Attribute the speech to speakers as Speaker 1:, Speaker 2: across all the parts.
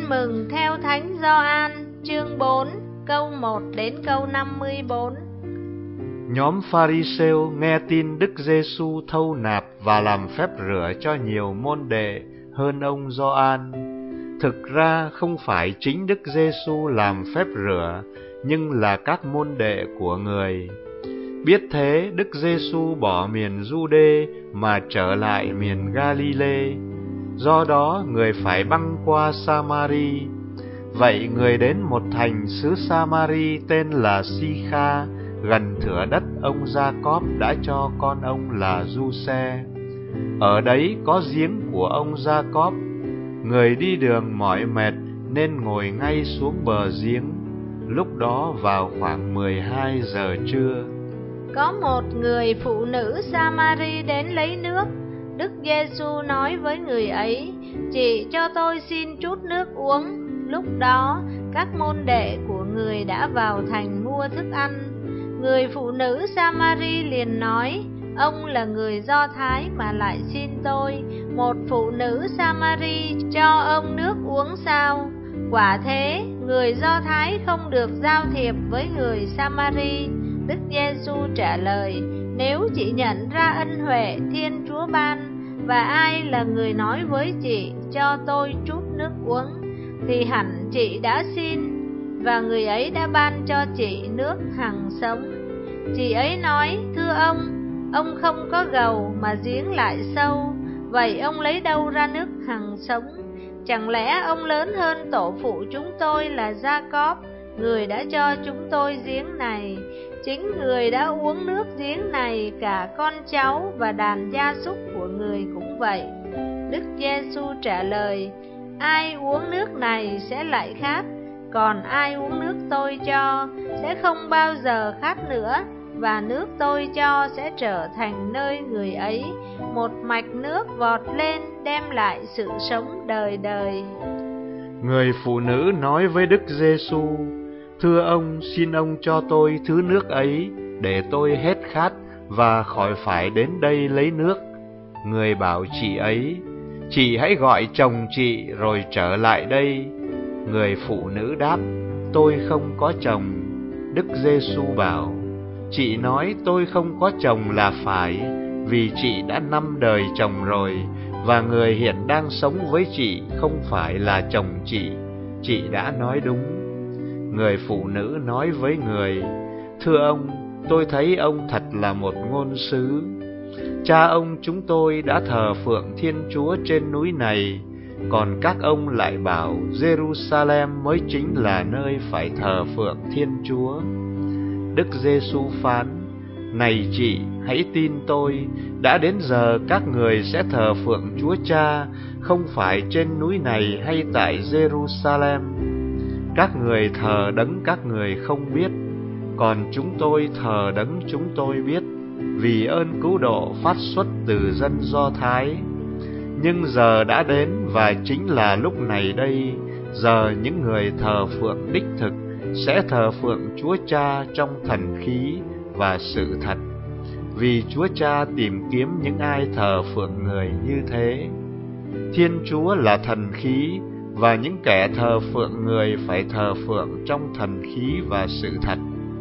Speaker 1: Tin mừng theo Thánh Gioan, chương 4, câu 1 đến câu 54.
Speaker 2: Nhóm Pha-ri-sêu nghe tin Đức Giê-xu thâu nạp và làm phép rửa cho nhiều môn đệ hơn ông Gioan. Thực ra không phải chính Đức Giê-xu làm phép rửa, nhưng là các môn đệ của người. Biết thế, Đức Giê-xu bỏ miền Giu-đê mà trở lại miền Ga-li-lê. Do đó, người phải băng qua Sa-ma-ri. Vậy người đến một thành xứ Sa-ma-ri tên là Si-kha, gần thửa đất ông Gia-cóp đã cho con ông là Du-xe. Ở đấy có giếng của ông Gia-cóp. Người đi đường mỏi mệt nên ngồi ngay xuống bờ giếng. Lúc đó vào khoảng 12 giờ trưa.
Speaker 1: Có một người phụ nữ Sa-ma-ri đến lấy nước. Đức Giê-xu nói với người ấy: "Chị cho tôi xin chút nước uống." Lúc đó, các môn đệ của người đã vào thành mua thức ăn. Người phụ nữ Sa-ma-ri liền nói: "Ông là người Do Thái mà lại xin tôi, một phụ nữ Sa-ma-ri, cho ông nước uống sao?" Quả thế, người Do Thái không được giao thiệp với người Sa-ma-ri. Đức Giê-xu trả lời: "Nếu chị nhận ra ân huệ Thiên Chúa ban, và ai là người nói với chị cho tôi chút nước uống, thì hẳn chị đã xin, và người ấy đã ban cho chị nước hằng sống." Chị ấy nói: "Thưa ông không có gầu mà giếng lại sâu, vậy ông lấy đâu ra nước hằng sống? Chẳng lẽ ông lớn hơn tổ phụ chúng tôi là Gia-cóp, người đã cho chúng tôi giếng này? Chính người đã uống nước giếng này, cả con cháu và đàn gia súc của người cũng vậy." Đức Giê-xu trả lời: "Ai uống nước này sẽ lại khát, còn ai uống nước tôi cho sẽ không bao giờ khát nữa, và nước tôi cho sẽ trở thành nơi người ấy một mạch nước vọt lên, đem lại sự sống đời đời."
Speaker 2: Người phụ nữ nói với Đức Giê-xu: "Thưa ông, xin ông cho tôi thứ nước ấy, để tôi hết khát và khỏi phải đến đây lấy nước." Người bảo chị ấy: "Chị hãy gọi chồng chị rồi trở lại đây." Người phụ nữ đáp: "Tôi không có chồng." Đức Giê-xu bảo: "Chị nói tôi không có chồng là phải, vì chị đã 5 đời chồng rồi, và người hiện đang sống với chị không phải là chồng chị. Chị đã nói đúng." Người phụ nữ nói với người: "Thưa ông, tôi thấy ông thật là một ngôn sứ. Cha ông chúng tôi đã thờ phượng Thiên Chúa trên núi này, còn các ông lại bảo Jerusalem mới chính là nơi phải thờ phượng Thiên Chúa." Đức Giê-xu phán: "Này chị, hãy tin tôi, đã đến giờ các người sẽ thờ phượng Chúa Cha, không phải trên núi này hay tại Jerusalem. Các người thờ đấng các người không biết, còn chúng tôi thờ đấng chúng tôi biết, vì ơn cứu độ phát xuất từ dân Do Thái. Nhưng giờ đã đến, và chính là lúc này đây, giờ những người thờ phượng đích thực sẽ thờ phượng Chúa Cha trong thần khí và sự thật, vì Chúa Cha tìm kiếm những ai thờ phượng người như thế. Thiên Chúa là thần khí, và những kẻ thờ phượng người phải thờ phượng trong thần khí và sự thật."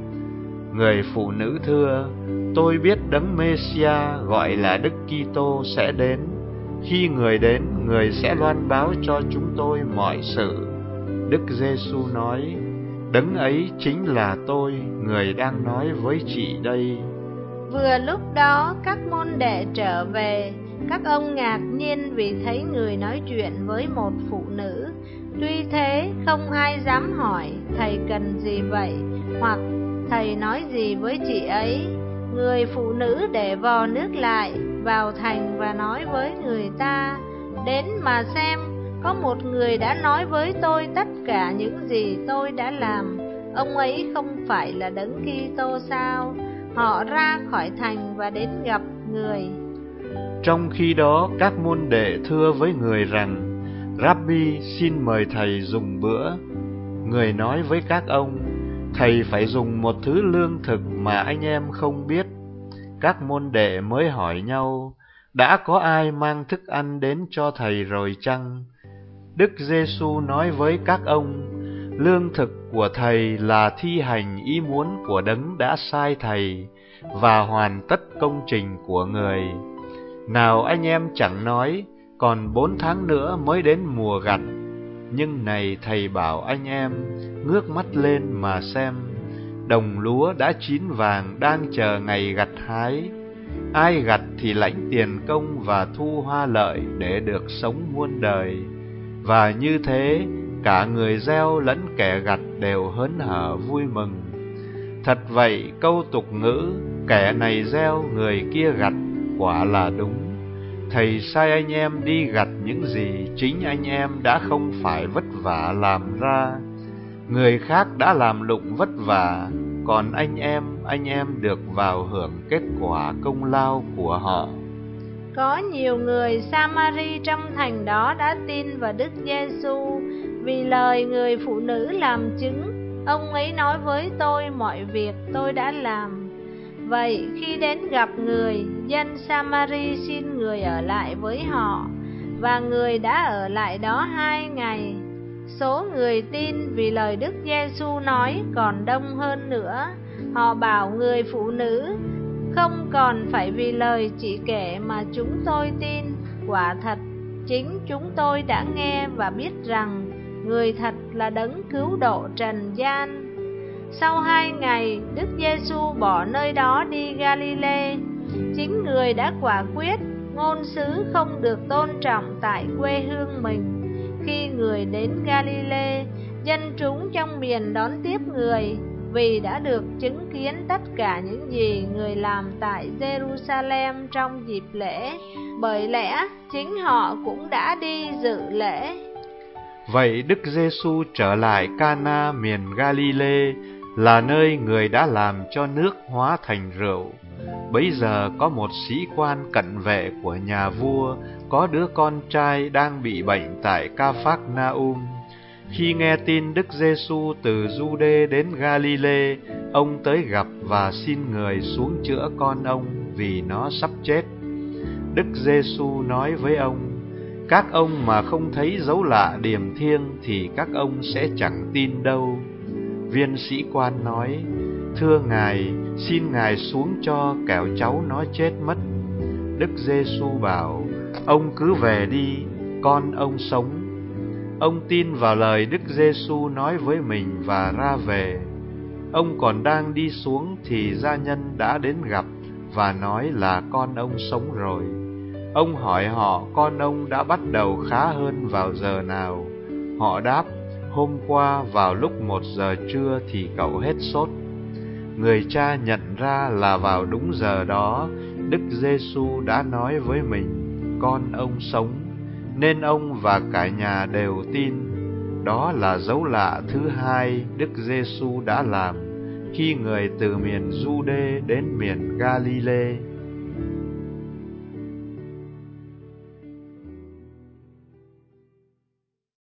Speaker 2: Người phụ nữ thưa: "Tôi biết đấng Mê-si-a gọi là Đức Ki-tô sẽ đến. Khi người đến, người sẽ loan báo cho chúng tôi mọi sự." Đức Giê-xu nói: "Đấng ấy chính là tôi, người đang nói với chị đây."
Speaker 1: Vừa lúc đó, các môn đệ trở về. Các ông ngạc nhiên vì thấy người nói chuyện với một phụ nữ. Tuy thế, không ai dám hỏi: "Thầy cần gì vậy?" hoặc "Thầy nói gì với chị ấy?" Người phụ nữ để vò nước lại, vào thành và nói với người ta: "Đến mà xem, có một người đã nói với tôi tất cả những gì tôi đã làm. Ông ấy không phải là đấng Ki-tô sao?" Họ ra khỏi thành và đến gặp người.
Speaker 2: Trong khi đó, các môn đệ thưa với người rằng: "Rabbi, xin mời thầy dùng bữa." Người nói với các ông: "Thầy phải dùng một thứ lương thực mà anh em không biết." Các môn đệ mới hỏi nhau: "Đã có ai mang thức ăn đến cho thầy rồi chăng?" Đức Giêsu nói với các ông: lương thực của Thầy là thi hành ý muốn của Đấng đã sai Thầy và hoàn tất công trình của Người. Nào anh em chẳng nói, còn 4 tháng nữa mới đến mùa gặt. Nhưng này Thầy bảo anh em, ngước mắt lên mà xem, đồng lúa đã chín vàng đang chờ ngày gặt hái. Ai gặt thì lãnh tiền công và thu hoa lợi để được sống muôn đời. Và như thế, cả người gieo lẫn kẻ gặt đều hớn hở vui mừng. Thật vậy, câu tục ngữ, kẻ này gieo người kia gặt, quả là đúng. Thầy sai anh em đi gặt những gì chính anh em đã không phải vất vả làm ra. Người khác đã làm lụng vất vả, còn anh em được vào hưởng kết quả công lao của họ.
Speaker 1: Có nhiều người Samari trong thành đó đã tin vào Đức Giêsu vì lời người phụ nữ làm chứng. Ông ấy nói với tôi mọi việc tôi đã làm. Vậy khi đến gặp người, dân Samari xin người ở lại với họ, và người đã ở lại đó 2 ngày. Số người tin vì lời Đức Giêsu nói còn đông hơn nữa. Họ bảo người phụ nữ: không còn phải vì lời chỉ kể mà chúng tôi tin. Quả thật, chính chúng tôi đã nghe và biết rằng người thật là Đấng cứu độ trần gian. Sau 2 ngày, Đức Giêsu bỏ nơi đó đi Galile. Chính người đã quả quyết ngôn sứ không được tôn trọng tại quê hương mình. Khi người đến Galile, dân chúng trong miền đón tiếp người, vì đã được chứng kiến tất cả những gì người làm tại Jerusalem trong dịp lễ. Bởi lẽ chính họ cũng đã đi dự lễ.
Speaker 2: Vậy Đức Giêsu trở lại Cana miền Galile, là nơi người đã làm cho nước hóa thành rượu. Bấy giờ có một sĩ quan cận vệ của nhà vua có đứa con trai đang bị bệnh tại Ca-phác-na-um. Khi nghe tin Đức Giêsu từ Giu-đê đến Galile, ông tới gặp và xin người xuống chữa con ông vì nó sắp chết. Đức Giêsu nói với ông: các ông mà không thấy dấu lạ điềm thiêng thì các ông sẽ chẳng tin đâu. Viên sĩ quan nói: thưa Ngài, xin Ngài xuống cho, kẻo cháu nó chết mất. Đức Giêsu bảo: ông cứ về đi, con ông sống. Ông tin vào lời Đức Giêsu nói với mình và ra về. Ông còn đang đi xuống thì gia nhân đã đến gặp và nói là con ông sống rồi. Ông hỏi họ con ông đã bắt đầu khá hơn vào giờ nào. Họ đáp: hôm qua vào lúc 1 giờ trưa thì cậu hết sốt. Người cha nhận ra là vào đúng giờ đó, Đức Giêsu đã nói với mình: con ông sống, nên ông và cả nhà đều tin. Đó là dấu lạ thứ hai Đức Giêsu đã làm khi người từ miền Giu-đê đến miền Galile.